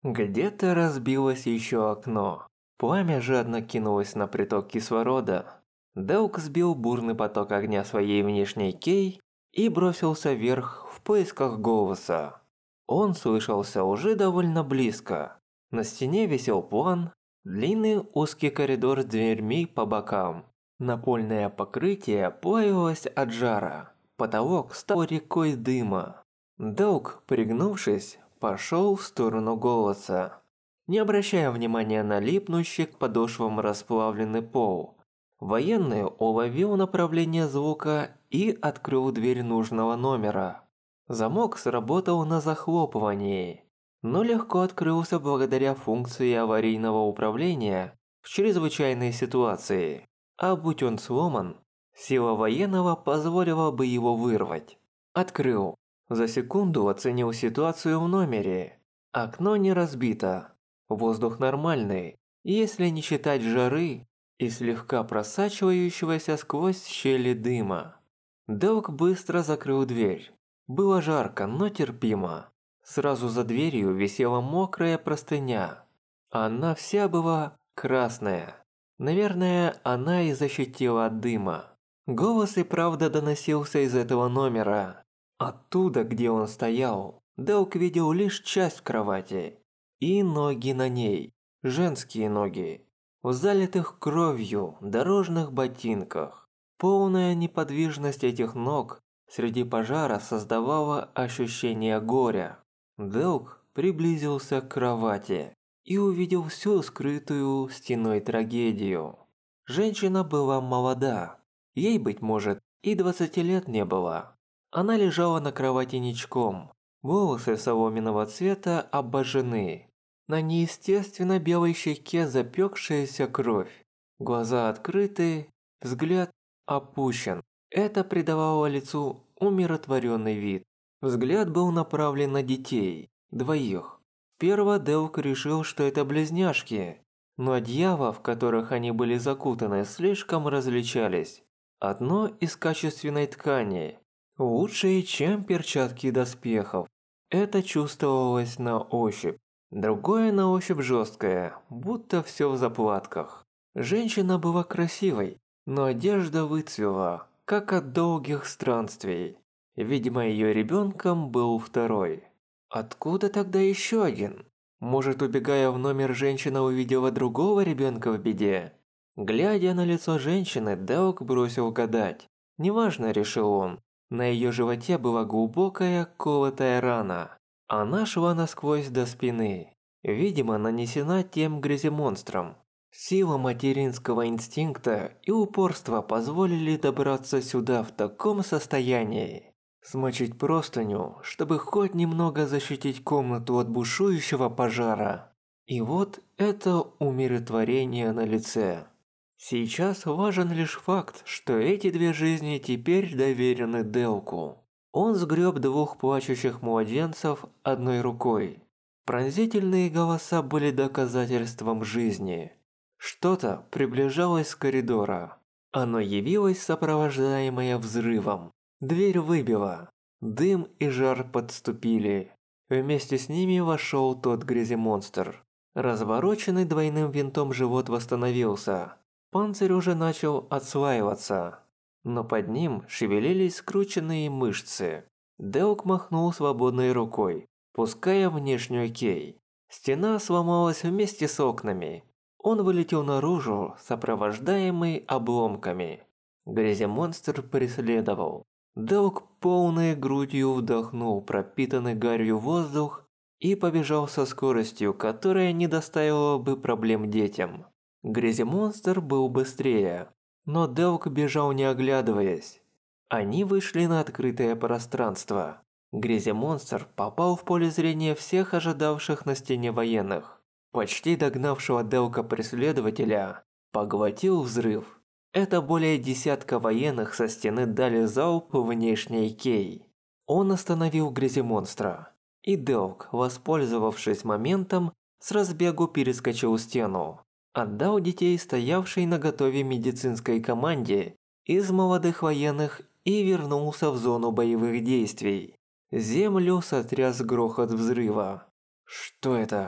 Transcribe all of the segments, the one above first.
Где-то разбилось еще окно. Пламя жадно кинулось на приток кислорода. Делк сбил бурный поток огня своей внешней кей и бросился вверх в поисках голоса. Он слышался уже довольно близко. На стене висел план, длинный узкий коридор с дверьми по бокам. Напольное покрытие плавилось от жара. Потолок стал рекой дыма. Делк, пригнувшись, пошел в сторону голоса, не обращая внимания на липнущий к подошвам расплавленный пол. Военный уловил направление звука и открыл дверь нужного номера. Замок сработал на захлопывании, но легко открылся благодаря функции аварийного управления в чрезвычайной ситуации. А будь он сломан, сила военного позволила бы его вырвать. Открыл. За секунду оценил ситуацию в номере. Окно не разбито. Воздух нормальный, если не считать жары и слегка просачивающегося сквозь щели дыма. Делк быстро закрыл дверь. Было жарко, но терпимо. Сразу за дверью висела мокрая простыня. Она вся была красная. Наверное, она и защитила от дыма. Голос и правда доносился из этого номера. Оттуда, где он стоял, Делк видел лишь часть кровати и ноги на ней, женские ноги, в залитых кровью дорожных ботинках. Полная неподвижность этих ног среди пожара создавала ощущение горя. Делк приблизился к кровати и увидел всю скрытую стеной трагедию. Женщина была молода, ей, быть может, и 20 лет не было. Она лежала на кровати ничком, волосы соломенного цвета обожжены. На неестественно белой щеке запекшаяся кровь. Глаза открыты, взгляд опущен. Это придавало лицу умиротворенный вид. Взгляд был направлен на детей, двоих. Сперва Делк решил, что это близняшки, но одеяла, в которых они были закутаны, слишком различались. Одно из качественной ткани, лучшее, чем перчатки доспехов. Это чувствовалось на ощупь. Другое на ощупь жесткое, будто все в заплатках. Женщина была красивой, но одежда выцвела, как от долгих странствий. Видимо, ее ребенком был второй. Откуда тогда еще один? Может, убегая в номер, женщина увидела другого ребенка в беде? Глядя на лицо женщины, Делк бросил гадать. Неважно, решил он. На ее животе была глубокая колотая рана. Она шла насквозь до спины. Видимо, нанесена тем гряземонстром. Сила материнского инстинкта и упорства позволили добраться сюда в таком состоянии. Смочить простыню, чтобы хоть немного защитить комнату от бушующего пожара. И вот это умиротворение на лице. Сейчас важен лишь факт, что эти две жизни теперь доверены Делку. Он сгреб двух плачущих младенцев одной рукой. Пронзительные голоса были доказательством жизни. Что-то приближалось с коридора. Оно явилось, сопровождаемое взрывом. Дверь выбила. Дым и жар подступили. Вместе с ними вошел тот гряземонстр. Развороченный двойным винтом живот восстановился. Панцирь уже начал отслаиваться, но под ним шевелились скрученные мышцы. Делк махнул свободной рукой, пуская внешнюю кей. Стена сломалась вместе с окнами. Он вылетел наружу, сопровождаемый обломками. Гряземонстр преследовал. Делк полной грудью вдохнул пропитанный гарью воздух и побежал со скоростью, которая не доставила бы проблем детям. Гряземонстр был быстрее, но Делк бежал не оглядываясь. Они вышли на открытое пространство. Гряземонстр попал в поле зрения всех ожидавших на стене военных. Почти догнавшего Делка преследователя поглотил взрыв. Это более десятка военных со стены дали залп внешней кей. Он остановил Гряземонстра. И Делк, воспользовавшись моментом, с разбегу перескочил стену. Отдал детей стоявшей наготове медицинской команде из молодых военных и вернулся в зону боевых действий. Землю сотряс грохот взрыва. Что это?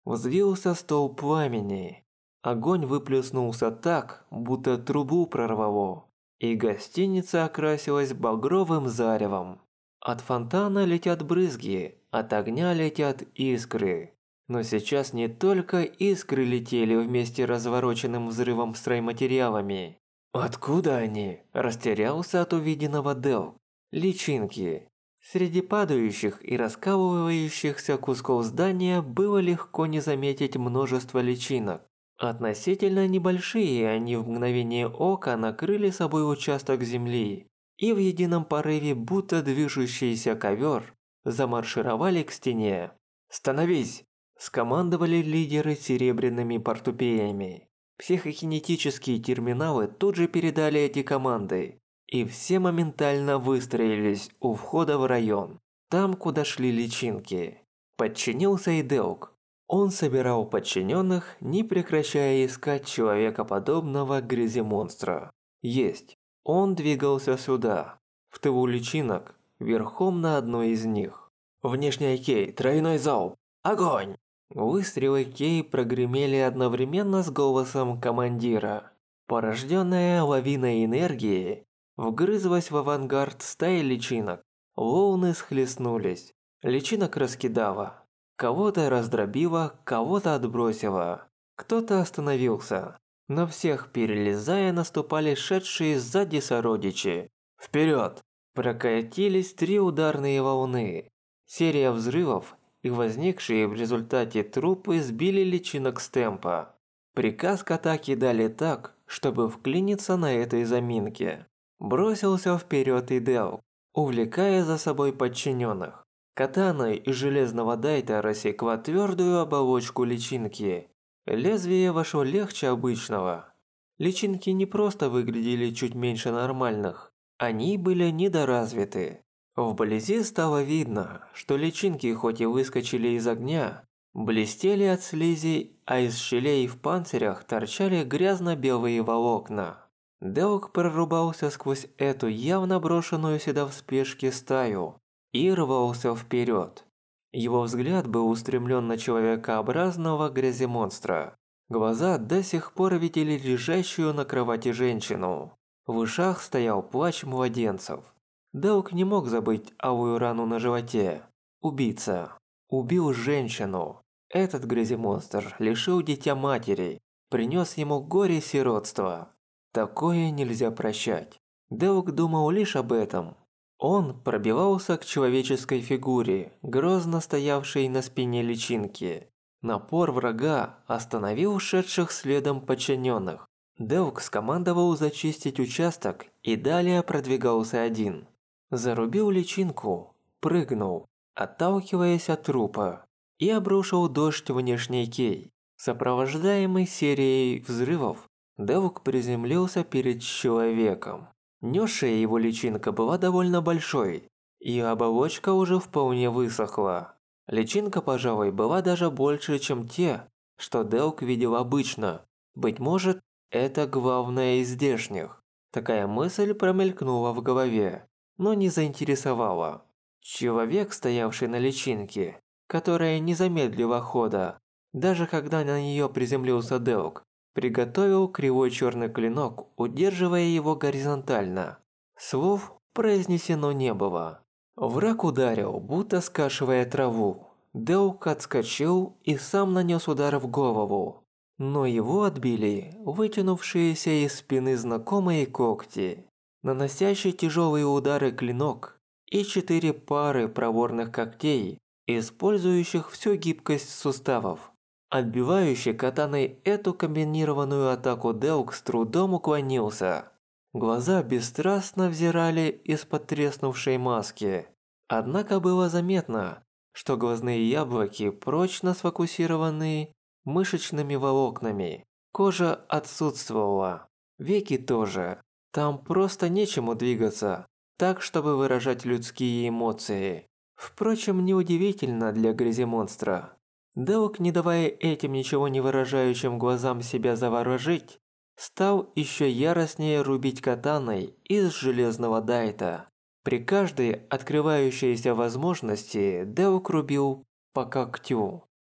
Взвился столб пламени. Огонь выплеснулся так, будто трубу прорвало, и гостиница окрасилась багровым заревом. От фонтана летят брызги, от огня летят искры. Но сейчас не только искры летели вместе с развороченным взрывом стройматериалами. Откуда они? Растерялся от увиденного Дел. Личинки. Среди падающих и раскалывающихся кусков здания было легко не заметить множество личинок. Относительно небольшие, они в мгновение ока накрыли собой участок земли и в едином порыве, будто движущийся ковер, замаршировали к стене. «Становись!» – скомандовали лидеры серебряными портупеями. Психокинетические терминалы тут же передали эти команды, и все моментально выстроились у входа в район, там, куда шли личинки. Подчинился и Делк. Он собирал подчиненных, не прекращая искать человекоподобного гряземонстра. Есть. Он двигался сюда, в тылу личинок, верхом на одной из них. Внешняя кей, тройной залп. Огонь! Выстрелы кей прогремели одновременно с голосом командира. Порожденная лавиной энергии вгрызлась в авангард стаи личинок. Волны схлестнулись. Личинок раскидало. Кого-то раздробило, кого-то отбросило. Кто-то остановился. На всех, перелезая, наступали шедшие сзади сородичи. Вперед! Прокатились 3 ударные волны. Серия взрывов и возникшие в результате трупы сбили личинок с темпа. Приказ к атаке дали так, чтобы вклиниться на этой заминке. Бросился вперед и Дел, увлекая за собой подчиненных. Катаной из железного дайта рассекла твердую оболочку личинки. Лезвие вошло легче обычного. Личинки не просто выглядели чуть меньше нормальных, они были недоразвиты. Вблизи стало видно, что личинки хоть и выскочили из огня, блестели от слизи, а из щелей в панцирях торчали грязно-белые волокна. Делк прорубался сквозь эту явно брошенную сюда в спешке стаю и рвался вперед. Его взгляд был устремлен на человекообразного гряземонстра. Глаза до сих пор видели лежащую на кровати женщину. В ушах стоял плач младенцев. Делк не мог забыть алую рану на животе. Убийца. Убил женщину. Этот гряземонстр лишил дитя матери. Принес ему горе сиротства. Такое нельзя прощать. Делк думал лишь об этом. Он пробивался к человеческой фигуре, грозно стоявшей на спине личинки. Напор врага остановил шедших следом подчиненных. Делк скомандовал зачистить участок и далее продвигался один. Зарубил личинку, прыгнул, отталкиваясь от трупа, и обрушил дождь внешней кей. Сопровождаемый серией взрывов, Делк приземлился перед человеком. Несшая его личинка была довольно большой, и оболочка уже вполне высохла. Личинка, пожалуй, была даже больше, чем те, что Делк видел обычно. Быть может, это главное из здешних. Такая мысль промелькнула в голове, но не заинтересовала. Человек, стоявший на личинке, которая не замедлила хода, даже когда на нее приземлился Делк, приготовил кривой черный клинок, удерживая его горизонтально. Слов произнесено не было. Враг ударил, будто скашивая траву. Делк отскочил и сам нанес удар в голову. Но его отбили вытянувшиеся из спины знакомые когти, наносящий тяжелые удары клинок и 4 пары проворных когтей, использующих всю гибкость суставов. Отбивающий катаной эту комбинированную атаку Делк с трудом уклонился. Глаза бесстрастно взирали из-под треснувшей маски. Однако было заметно, что глазные яблоки прочно сфокусированы мышечными волокнами. Кожа отсутствовала, веки тоже. Там просто нечему двигаться, так чтобы выражать людские эмоции. Впрочем, неудивительно для гряземонстра. Делк, не давая этим ничего не выражающим глазам себя заворожить, стал еще яростнее рубить катаной из железного дайта. При каждой открывающейся возможности Делк рубил по когтю.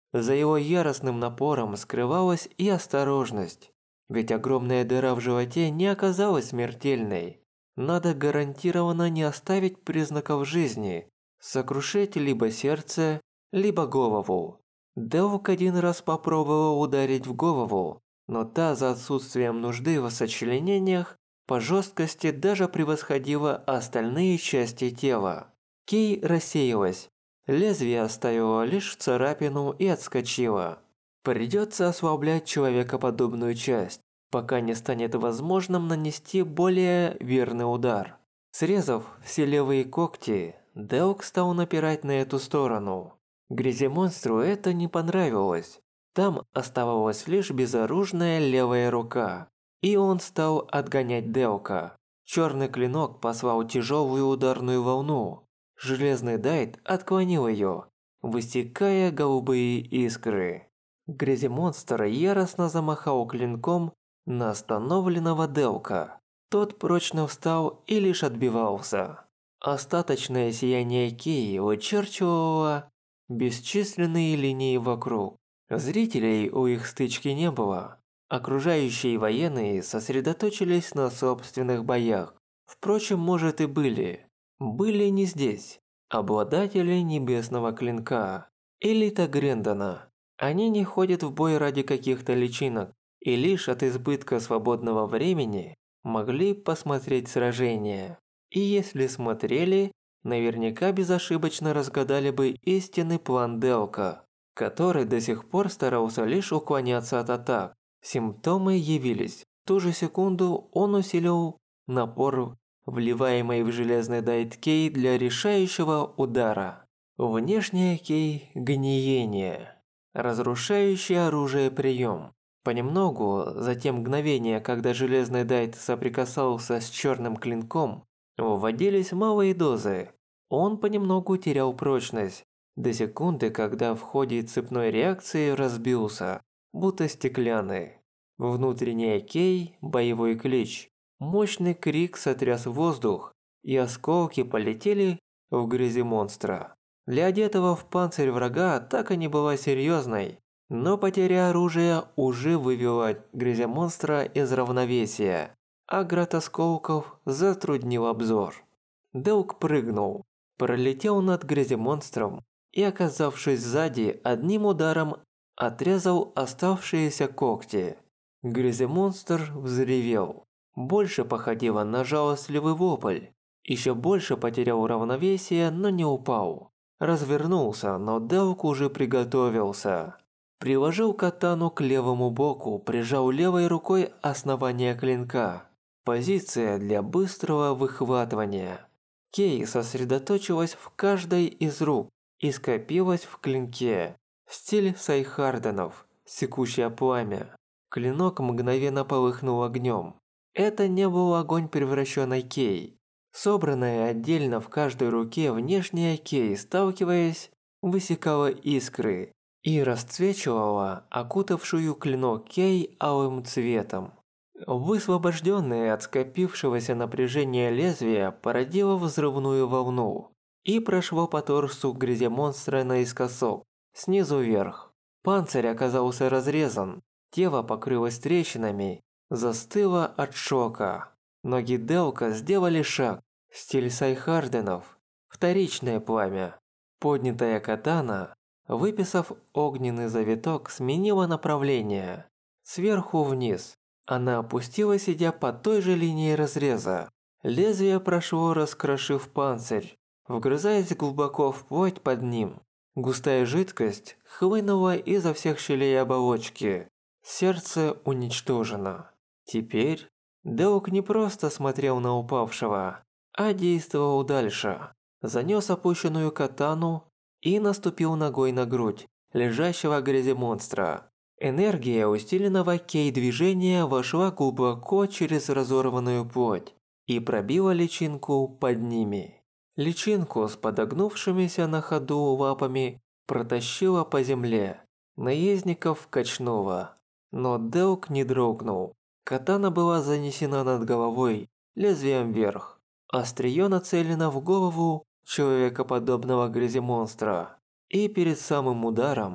За его яростным напором скрывалась и осторожность. Ведь огромная дыра в животе не оказалась смертельной. Надо гарантированно не оставить признаков жизни, сокрушить либо сердце, либо голову. Деук один раз попробовал ударить в голову, но та за отсутствием нужды в сочленениях по жесткости даже превосходила остальные части тела. Кей рассеялась. Лезвие оставило лишь царапину и отскочило. Придется ослаблять человекоподобную часть, пока не станет возможным нанести более верный удар. Срезав все левые когти, Деук стал напирать на эту сторону. Гряземонстру это не понравилось. Там оставалась лишь безоружная левая рука, и он стал отгонять Деука. Черный клинок послал тяжелую ударную волну. Железный Дайт отклонил ее, высекая голубые искры. Гряземонстр яростно замахал клинком на остановленного Деука. Тот прочно встал и лишь отбивался. Остаточное сияние Кей вычерчивало бесчисленные линии вокруг. Зрителей у их стычки не было. Окружающие военные сосредоточились на собственных боях. Впрочем, может и были. Были не здесь. Обладатели небесного клинка. Элита Грендона. Они не ходят в бой ради каких-то личинок. И лишь от избытка свободного времени могли посмотреть сражение. И если смотрели, наверняка безошибочно разгадали бы истинный план Деука, который до сих пор старался лишь уклоняться от атак. Симптомы явились. В ту же секунду он усилил напор, вливаемый в железный Дайт Кей для решающего удара. Внешняя Кей – гниение. Разрушающий оружие прием. Понемногу, за те мгновения, когда железный Дайт соприкасался с черным клинком, вводились малые дозы. Он понемногу терял прочность, до секунды, когда в ходе цепной реакции разбился, будто стеклянный. Внутренняя Кей – боевой клич. Мощный крик сотряс воздух, и осколки полетели в гряземонстра. Для одетого в панцирь врага атака не была серьезной, но потеря оружия уже вывела гряземонстра из равновесия, а град осколков затруднил обзор. Деук прыгнул, пролетел над гряземонстром и, оказавшись сзади, одним ударом отрезал оставшиеся когти. Гряземонстр взревел. Больше походило на жалостливый вопль. Еще больше потерял равновесие, но не упал. Развернулся, но Деук уже приготовился. Приложил катану к левому боку, прижал левой рукой основание клинка. Позиция для быстрого выхватывания. Кей сосредоточилась в каждой из рук и скопилась в клинке. Стиль Сайхарденов, секущее пламя. Клинок мгновенно полыхнул огнем. Это не был огонь превращенной Кей. Собранная отдельно в каждой руке внешняя Кей, сталкиваясь, высекала искры и расцвечивала окутавшую клинок Кей алым цветом. Высвобожденное от скопившегося напряжения лезвие породило взрывную волну и прошло по торсу гряземонстра наискосок, снизу вверх. Панцирь оказался разрезан, тело покрылось трещинами, застыло от шока. Ноги Деука сделали шаг, стиль Сайхарденов, вторичное пламя. Поднятая катана, выписав огненный завиток, сменила направление. Сверху вниз. Она опустилась, идя по той же линии разреза. Лезвие прошло, раскрошив панцирь, вгрызаясь глубоко в плоть под ним. Густая жидкость хлынула изо всех щелей оболочки. Сердце уничтожено. Теперь Деук не просто смотрел на упавшего, а действовал дальше. Занес опущенную катану и наступил ногой на грудь лежащего гряземонстра. Энергия усиленного Кей движения вошла глубоко через разорванную плоть и пробила личинку под ними. Личинку с подогнувшимися на ходу лапами протащила по земле. Наездников качнуло, но Деук не дрогнул. Катана была занесена над головой, лезвием вверх. Острие нацелено в голову человекоподобного гряземонстра. И перед самым ударом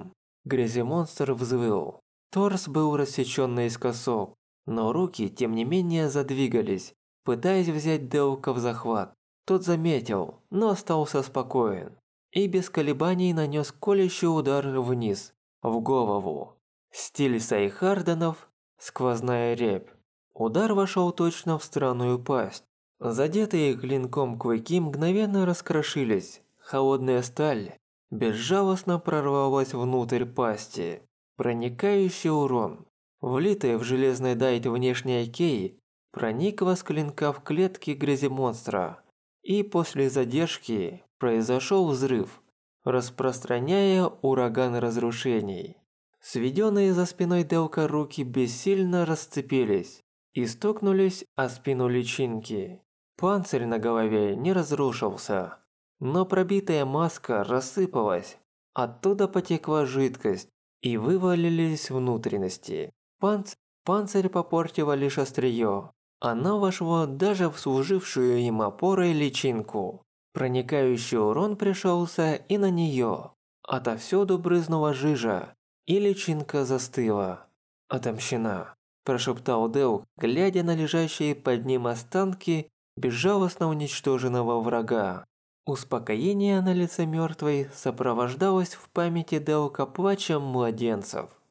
Гряземонстр взвыл. Торс был рассечён наискосок, но руки, тем не менее, задвигались, пытаясь взять Деука в захват. Тот заметил, но остался спокоен и без колебаний нанёс колющий удар вниз, в голову. Стиль Сайхарденов – сквозная рябь. Удар вошёл точно в странную пасть. Задетые клинком клыки мгновенно раскрошились. Холодная сталь безжалостно прорвалась внутрь пасти. Проникающий урон, влитая в железный дайт внешняя кей, проникла с клинка в клетки гряземонстра. И после задержки произошел взрыв, распространяя ураган разрушений. Сведенные за спиной Делка руки бессильно расцепились и стукнулись о спину личинки. Панцирь на голове не разрушился, но пробитая маска рассыпалась. Оттуда потекла жидкость и вывалились внутренности. Панцирь попортило лишь острие. Оно вошло даже в служившую им опорой личинку. Проникающий урон пришелся и на нее. Отовсюду брызнула жижа, и личинка застыла. «Отомщена», – прошептал Деук, глядя на лежащие под ним останки безжалостно уничтоженного врага. Успокоение на лице мертвой сопровождалось в памяти Деука плачем младенцев.